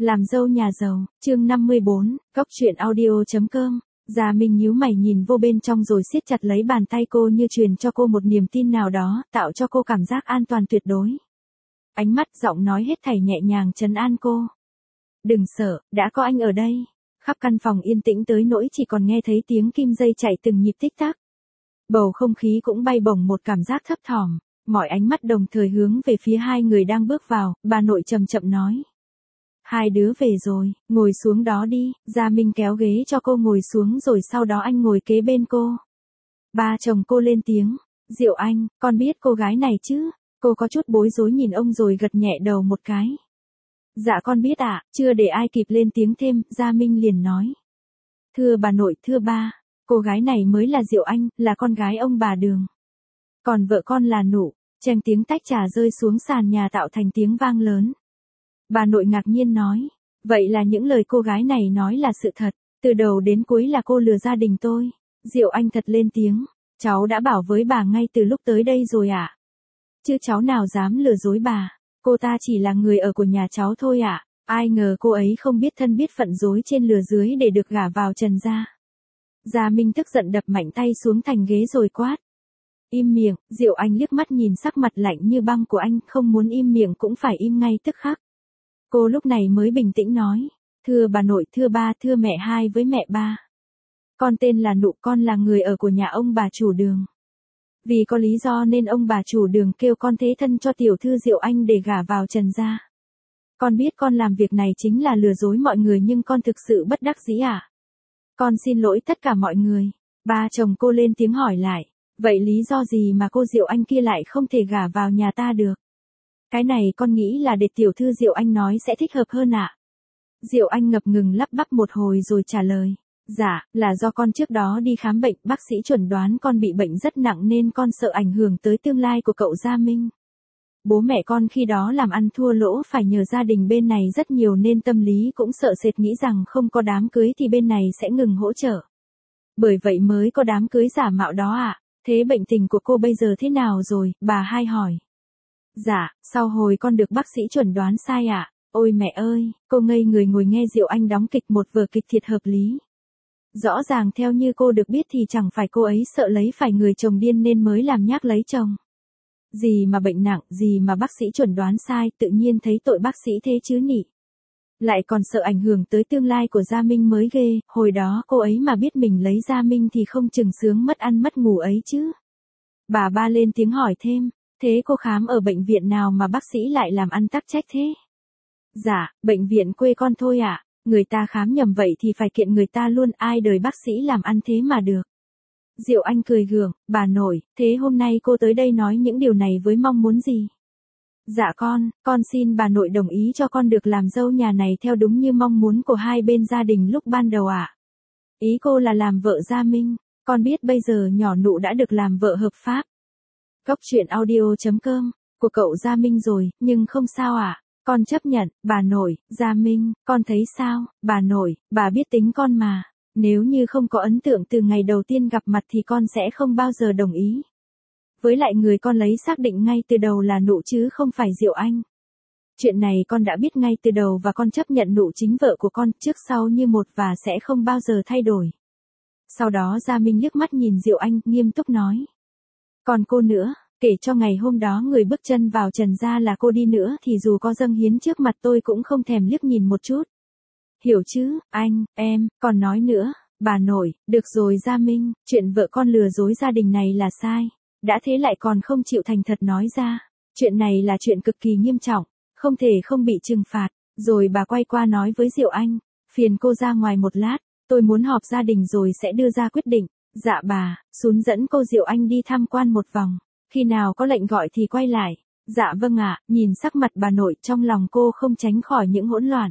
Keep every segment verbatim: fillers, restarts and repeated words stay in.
Làm dâu nhà giàu, chương năm mươi bốn, cốc truyện audio chấm com. Gia Minh nhíu mày nhìn vô bên trong rồi siết chặt lấy bàn tay cô như truyền cho cô một niềm tin nào đó, tạo cho cô cảm giác an toàn tuyệt đối. Ánh mắt, giọng nói hết thảy nhẹ nhàng trấn an cô. Đừng sợ, đã có anh ở đây. Khắp căn phòng yên tĩnh tới nỗi chỉ còn nghe thấy tiếng kim dây chạy từng nhịp tích tắc. Bầu không khí cũng bay bổng một cảm giác thấp thỏm, mọi ánh mắt đồng thời hướng về phía hai người đang bước vào, bà nội chậm chậm nói. Hai đứa về rồi, ngồi xuống đó đi. Gia Minh kéo ghế cho cô ngồi xuống rồi sau đó anh ngồi kế bên cô. Ba chồng cô lên tiếng, Diệu Anh, con biết cô gái này chứ? Cô có chút bối rối nhìn ông rồi gật nhẹ đầu một cái. Dạ con biết ạ, chưa để ai kịp lên tiếng thêm, Gia Minh liền nói. Thưa bà nội, thưa ba, cô gái này mới là Diệu Anh, là con gái ông bà Đường. Còn vợ con là Nụ. Cheng tiếng tách trà rơi xuống sàn nhà tạo thành tiếng vang lớn. Bà nội ngạc nhiên nói, vậy là những lời cô gái này nói là sự thật, từ đầu đến cuối là cô lừa gia đình tôi. Diệu Anh thật lên tiếng, cháu đã bảo với bà ngay từ lúc tới đây rồi ạ. À? Chứ cháu nào dám lừa dối bà, cô ta chỉ là người ở của nhà cháu thôi ạ. À? Ai ngờ cô ấy không biết thân biết phận dối trên lừa dưới để được gả vào Trần gia. Gia Minh tức giận đập mạnh tay xuống thành ghế rồi quát. Im miệng. Diệu Anh liếc mắt nhìn sắc mặt lạnh như băng của anh, không muốn im miệng cũng phải im ngay tức khắc. Cô lúc này mới bình tĩnh nói, thưa bà nội, thưa ba, thưa mẹ hai với mẹ ba. Con tên là Nụ, con là người ở của nhà ông bà chủ Đường. Vì có lý do nên ông bà chủ Đường kêu con thế thân cho tiểu thư Diệu Anh để gả vào Trần gia. Con biết con làm việc này chính là lừa dối mọi người nhưng con thực sự bất đắc dĩ ạ. À? Con xin lỗi tất cả mọi người. Ba chồng cô lên tiếng hỏi lại, vậy lý do gì mà cô Diệu Anh kia lại không thể gả vào nhà ta được? Cái này con nghĩ là để tiểu thư Diệu Anh nói sẽ thích hợp hơn ạ. À? Diệu Anh ngập ngừng lắp bắp một hồi rồi trả lời. Dạ, là do con trước đó đi khám bệnh, bác sĩ chuẩn đoán con bị bệnh rất nặng nên con sợ ảnh hưởng tới tương lai của cậu Gia Minh. Bố mẹ con khi đó làm ăn thua lỗ phải nhờ gia đình bên này rất nhiều nên tâm lý cũng sợ sệt nghĩ rằng không có đám cưới thì bên này sẽ ngừng hỗ trợ. Bởi vậy mới có đám cưới giả mạo đó ạ. À? Thế bệnh tình của cô bây giờ thế nào rồi, bà hai hỏi. Dạ, sau hồi con được bác sĩ chuẩn đoán sai ạ. À? Ôi mẹ ơi, cô ngây người ngồi nghe Diệu Anh đóng kịch một vở kịch thiệt hợp lý. Rõ ràng theo như cô được biết thì chẳng phải cô ấy sợ lấy phải người chồng điên nên mới làm nhác lấy chồng. Gì mà bệnh nặng, gì mà bác sĩ chuẩn đoán sai, tự nhiên thấy tội bác sĩ thế chứ nhỉ. Lại còn sợ ảnh hưởng tới tương lai của Gia Minh mới ghê, hồi đó cô ấy mà biết mình lấy Gia Minh thì không chừng sướng mất ăn mất ngủ ấy chứ. Bà ba lên tiếng hỏi thêm, thế cô khám ở bệnh viện nào mà bác sĩ lại làm ăn tắc trách thế? Dạ, bệnh viện quê con thôi ạ. À? Người ta khám nhầm vậy thì phải kiện người ta luôn, ai đời bác sĩ làm ăn thế mà được. Diệu Anh cười gượng, bà nội, thế hôm nay cô tới đây nói những điều này với mong muốn gì? Dạ con, con xin bà nội đồng ý cho con được làm dâu nhà này theo đúng như mong muốn của hai bên gia đình lúc ban đầu ạ. À? Ý cô là làm vợ Gia Minh, con biết bây giờ nhỏ Nụ đã được làm vợ hợp pháp. Cốc truyện audio chấm com, của cậu Gia Minh rồi, nhưng không sao ạ. À? Con chấp nhận, bà nội, Gia Minh, con thấy sao, bà nội, bà biết tính con mà. Nếu như không có ấn tượng từ ngày đầu tiên gặp mặt thì con sẽ không bao giờ đồng ý. Với lại người con lấy xác định ngay từ đầu là Nụ chứ không phải Diệu Anh. Chuyện này con đã biết ngay từ đầu và con chấp nhận Nụ chính vợ của con trước sau như một và sẽ không bao giờ thay đổi. Sau đó Gia Minh liếc mắt nhìn Diệu Anh, nghiêm túc nói. Còn cô nữa, kể cho ngày hôm đó người bước chân vào Trần gia là cô đi nữa thì dù có dâng hiến trước mặt tôi cũng không thèm liếc nhìn một chút. Hiểu chứ, anh, em, còn nói nữa, bà nội, được rồi Gia Minh, chuyện vợ con lừa dối gia đình này là sai. Đã thế lại còn không chịu thành thật nói ra. Chuyện này là chuyện cực kỳ nghiêm trọng, không thể không bị trừng phạt. Rồi bà quay qua nói với Diệu Anh, phiền cô ra ngoài một lát, tôi muốn họp gia đình rồi sẽ đưa ra quyết định. Dạ bà, Sún dẫn cô Diệu Anh đi tham quan một vòng, khi nào có lệnh gọi thì quay lại. Dạ vâng ạ, nhìn sắc mặt bà nội trong lòng cô không tránh khỏi những hỗn loạn.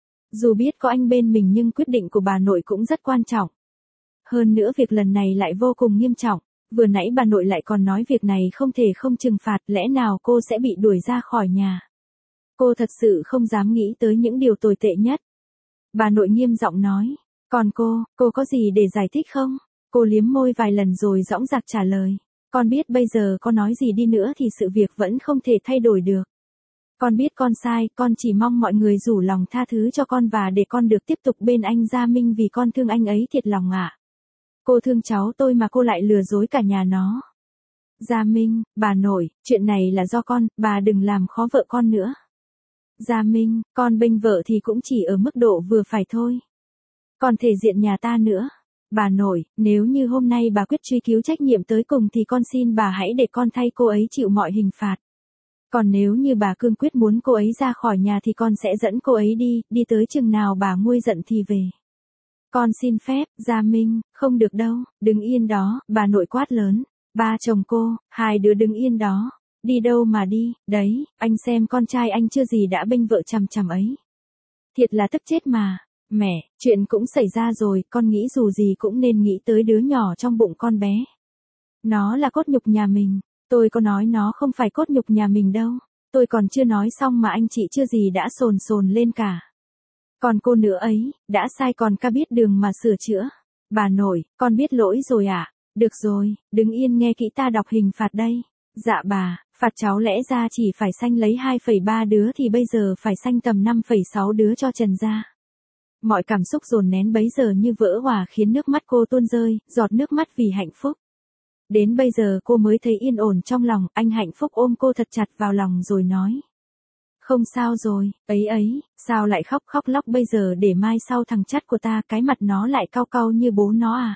Dù biết có anh bên mình nhưng quyết định của bà nội cũng rất quan trọng. Hơn nữa việc lần này lại vô cùng nghiêm trọng. Vừa nãy bà nội lại còn nói việc này không thể không trừng phạt, lẽ nào cô sẽ bị đuổi ra khỏi nhà. Cô thật sự không dám nghĩ tới những điều tồi tệ nhất. Bà nội nghiêm giọng nói, còn cô, cô có gì để giải thích không? Cô liếm môi vài lần rồi dõng dạc trả lời, con biết bây giờ có nói gì đi nữa thì sự việc vẫn không thể thay đổi được. Con biết con sai, con chỉ mong mọi người rủ lòng tha thứ cho con và để con được tiếp tục bên anh Gia Minh vì con thương anh ấy thiệt lòng ạ. Cô thương cháu tôi mà cô lại lừa dối cả nhà nó. Gia Minh, bà nội, chuyện này là do con, bà đừng làm khó vợ con nữa. Gia Minh, con bênh vợ thì cũng chỉ ở mức độ vừa phải thôi. Còn thể diện nhà ta nữa. Bà nội, nếu như hôm nay bà quyết truy cứu trách nhiệm tới cùng thì con xin bà hãy để con thay cô ấy chịu mọi hình phạt. Còn nếu như bà cương quyết muốn cô ấy ra khỏi nhà thì con sẽ dẫn cô ấy đi, đi tới chừng nào bà nguôi giận thì về. Con xin phép, Gia Minh, không được đâu, đứng yên đó, bà nội quát lớn. Ba chồng cô, hai đứa đứng yên đó. Đi đâu mà đi, đấy, anh xem con trai anh chưa gì đã bênh vợ chằm chằm ấy. Thiệt là tức chết mà. Mẹ, chuyện cũng xảy ra rồi, con nghĩ dù gì cũng nên nghĩ tới đứa nhỏ trong bụng con bé. Nó là cốt nhục nhà mình, tôi có nói nó không phải cốt nhục nhà mình đâu. Tôi còn chưa nói xong mà anh chị chưa gì đã sồn sồn lên cả. Còn cô nữa ấy, đã sai còn ca biết đường mà sửa chữa. Bà nội, con biết lỗi rồi ạ. À? Được rồi, đứng yên nghe kỹ ta đọc hình phạt đây. Dạ bà, phạt cháu lẽ ra chỉ phải sanh lấy hai phẩy ba đứa thì bây giờ phải sanh tầm năm phẩy sáu đứa cho Trần gia. Mọi cảm xúc dồn nén bấy giờ như vỡ hòa khiến nước mắt cô tuôn rơi, giọt nước mắt vì hạnh phúc. Đến bây giờ cô mới thấy yên ổn trong lòng, anh hạnh phúc ôm cô thật chặt vào lòng rồi nói. Không sao rồi, ấy ấy, sao lại khóc khóc lóc bây giờ để mai sau thằng chắt của ta cái mặt nó lại cau cau như bố nó à.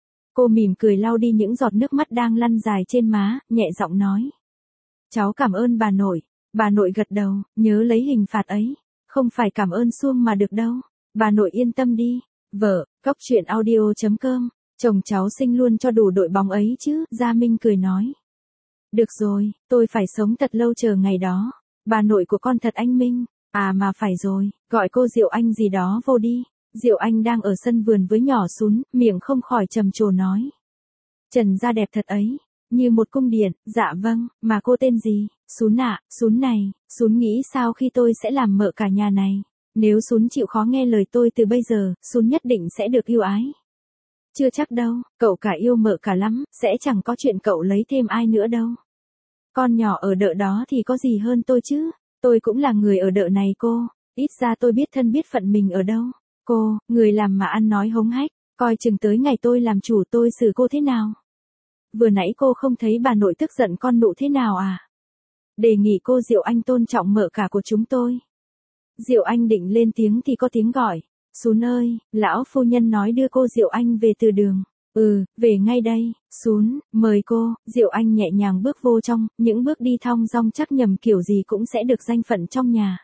Cô mỉm cười lau đi những giọt nước mắt đang lăn dài trên má, nhẹ giọng nói. Cháu cảm ơn bà nội. Bà nội gật đầu, nhớ lấy hình phạt ấy. Không phải cảm ơn suông mà được đâu. Bà nội yên tâm đi. Vợ, cóc truyện audio chấm com. Chồng cháu sinh luôn cho đủ đội bóng ấy chứ, Gia Minh cười nói. Được rồi, tôi phải sống thật lâu chờ ngày đó. Bà nội của con thật anh minh. À mà phải rồi, gọi cô Diệu Anh gì đó vô đi. Diệu Anh đang ở sân vườn với nhỏ Sún, miệng không khỏi trầm trồ nói. Trần gia đẹp thật ấy, như một cung điện. Dạ vâng, mà cô tên gì? Sún ạ. Sún này, Sún nghĩ sao khi tôi sẽ làm mợ cả nhà này. Nếu Sún chịu khó nghe lời tôi từ bây giờ, Sún nhất định sẽ được yêu ái. Chưa chắc đâu, cậu cả yêu mợ cả lắm, sẽ chẳng có chuyện cậu lấy thêm ai nữa đâu. Con nhỏ ở đợ đó thì có gì hơn tôi chứ, tôi cũng là người ở đợ này cô, ít ra tôi biết thân biết phận mình ở đâu. Cô, người làm mà ăn nói hống hách, coi chừng tới ngày tôi làm chủ tôi xử cô thế nào. Vừa nãy cô không thấy bà nội tức giận con nụ thế nào à? Đề nghị cô Diệu Anh tôn trọng mợ cả của chúng tôi. Diệu Anh định lên tiếng thì có tiếng gọi. Sún ơi, lão phu nhân nói đưa cô Diệu Anh về từ đường. Ừ, về ngay đây. Sún, mời cô. Diệu Anh nhẹ nhàng bước vô trong, những bước đi thong dong chắc nhầm kiểu gì cũng sẽ được danh phận trong nhà.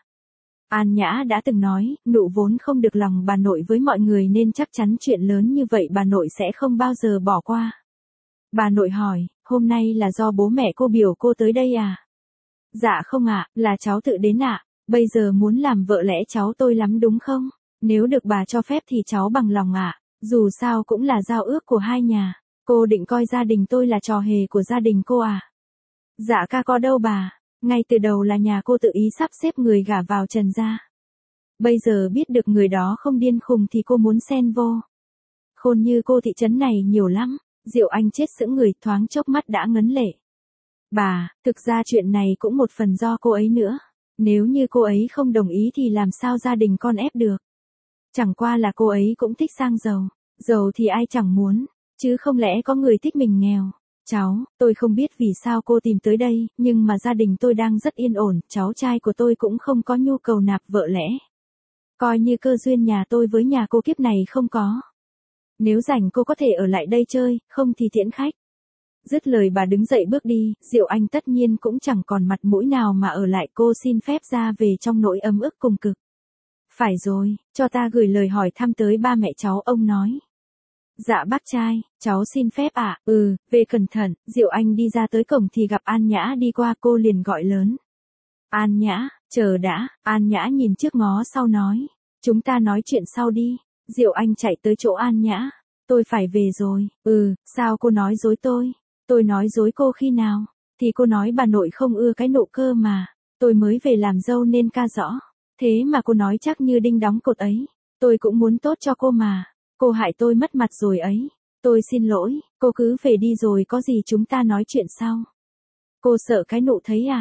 An Nhã đã từng nói, nụ vốn không được lòng bà nội với mọi người nên chắc chắn chuyện lớn như vậy bà nội sẽ không bao giờ bỏ qua. Bà nội hỏi, hôm nay là do bố mẹ cô biểu cô tới đây à? Dạ không ạ, là cháu tự đến ạ. Bây giờ muốn làm vợ lẽ cháu tôi lắm đúng không? Nếu được bà cho phép thì cháu bằng lòng ạ. Dù sao cũng là giao ước của hai nhà. Cô định coi gia đình tôi là trò hề của gia đình cô à? Dạ ca có đâu bà. Ngay từ đầu là nhà cô tự ý sắp xếp người gả vào Trần gia. Bây giờ biết được người đó không điên khùng thì cô muốn xen vô. Khôn như cô thị trấn này nhiều lắm. Diệu Anh chết sững người thoáng chốc mắt đã ngấn lệ. Bà, thực ra chuyện này cũng một phần do cô ấy nữa. Nếu như cô ấy không đồng ý thì làm sao gia đình con ép được. Chẳng qua là cô ấy cũng thích sang giàu. Giàu thì ai chẳng muốn, chứ không lẽ có người thích mình nghèo. Cháu, tôi không biết vì sao cô tìm tới đây, nhưng mà gia đình tôi đang rất yên ổn, cháu trai của tôi cũng không có nhu cầu nạp vợ lẽ. Coi như cơ duyên nhà tôi với nhà cô kiếp này không có. Nếu rảnh cô có thể ở lại đây chơi, không thì tiễn khách. Dứt lời bà đứng dậy bước đi, Diệu Anh tất nhiên cũng chẳng còn mặt mũi nào mà ở lại, cô xin phép ra về trong nỗi ấm ức cùng cực. Phải rồi, cho ta gửi lời hỏi thăm tới ba mẹ cháu, ông nói. Dạ bác trai, cháu xin phép ạ. À? Ừ, về cẩn thận. Diệu Anh đi ra tới cổng thì gặp An Nhã đi qua, cô liền gọi lớn. An Nhã, chờ đã. An Nhã nhìn trước ngó sau nói. Chúng ta nói chuyện sau đi. Diệu Anh chạy tới chỗ An Nhã. Tôi phải về rồi. Ừ, sao cô nói dối tôi? Tôi nói dối cô khi nào? Thì cô nói bà nội không ưa cái nụ cơ mà. Tôi mới về làm dâu nên ca rõ. Thế mà cô nói chắc như đinh đóng cột ấy. Tôi cũng muốn tốt cho cô mà. Cô hại tôi mất mặt rồi ấy. Tôi xin lỗi, cô cứ về đi rồi có gì chúng ta nói chuyện sau. Cô sợ cái nụ thấy à?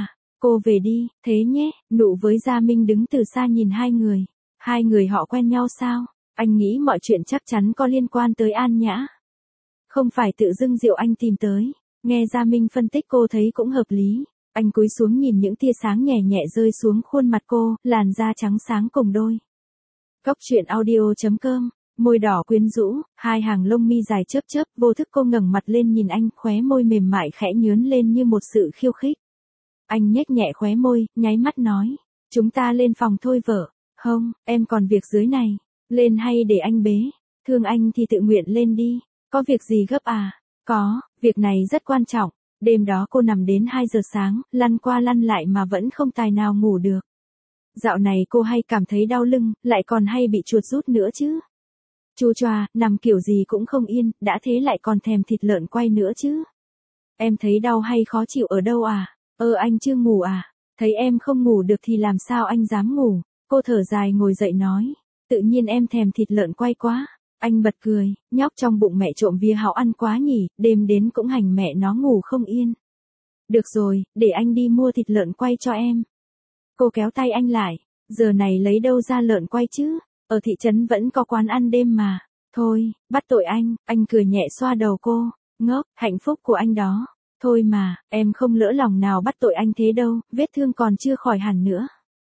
Cô về đi, thế nhé, Nụ với Gia Minh đứng từ xa nhìn hai người. Hai người họ quen nhau sao? Anh nghĩ mọi chuyện chắc chắn có liên quan tới An Nhã. Không phải tự dưng Diệu Anh tìm tới. Nghe Gia Minh phân tích cô thấy cũng hợp lý. Anh cúi xuống nhìn những tia sáng nhẹ nhẹ rơi xuống khuôn mặt cô, làn da trắng sáng cùng đôi. Cốc truyện audio chấm com, môi đỏ quyến rũ, hai hàng lông mi dài chớp chớp, vô thức cô ngẩng mặt lên nhìn anh, khóe môi mềm mại khẽ nhướn lên như một sự khiêu khích. Anh nhếch nhẹ khóe môi, nháy mắt nói, chúng ta lên phòng thôi vợ. Không, em còn việc dưới này. Lên hay để anh bế? Thương anh thì tự nguyện lên đi. Có việc gì gấp à? Có, việc này rất quan trọng. Đêm đó cô nằm đến hai giờ sáng, lăn qua lăn lại mà vẫn không tài nào ngủ được. Dạo này cô hay cảm thấy đau lưng, lại còn hay bị chuột rút nữa chứ. Chu choa, nằm kiểu gì cũng không yên, đã thế lại còn thèm thịt lợn quay nữa chứ. Em thấy đau hay khó chịu ở đâu à? Ơ anh chưa ngủ à? Thấy em không ngủ được thì làm sao anh dám ngủ? Cô thở dài ngồi dậy nói. Tự nhiên em thèm thịt lợn quay quá. Anh bật cười, nhóc trong bụng mẹ trộm vía hảo ăn quá nhỉ, đêm đến cũng hành mẹ nó ngủ không yên. Được rồi, để anh đi mua thịt lợn quay cho em. Cô kéo tay anh lại, giờ này lấy đâu ra lợn quay chứ, ở thị trấn vẫn có quán ăn đêm mà. Thôi, bắt tội anh, anh cười nhẹ xoa đầu cô, ngốc, hạnh phúc của anh đó. Thôi mà, em không lỡ lòng nào bắt tội anh thế đâu, vết thương còn chưa khỏi hẳn nữa.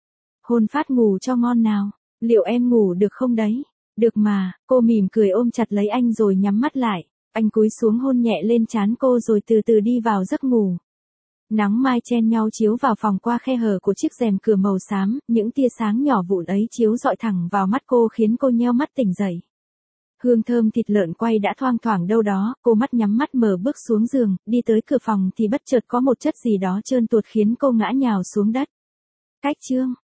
Hôn phát ngủ cho ngon nào, liệu em ngủ được không đấy? Được mà, cô mỉm cười ôm chặt lấy anh rồi nhắm mắt lại. Anh cúi xuống hôn nhẹ lên trán cô rồi từ từ đi vào giấc ngủ. Nắng mai chen nhau chiếu vào phòng qua khe hở của chiếc rèm cửa màu xám, những tia sáng nhỏ vụn ấy chiếu rọi thẳng vào mắt cô khiến cô nheo mắt tỉnh dậy. Hương thơm thịt lợn quay đã thoang thoảng đâu đó, cô mắt nhắm mắt mở bước xuống giường, đi tới cửa phòng thì bất chợt có một chất gì đó trơn tuột khiến cô ngã nhào xuống đất. Cách chương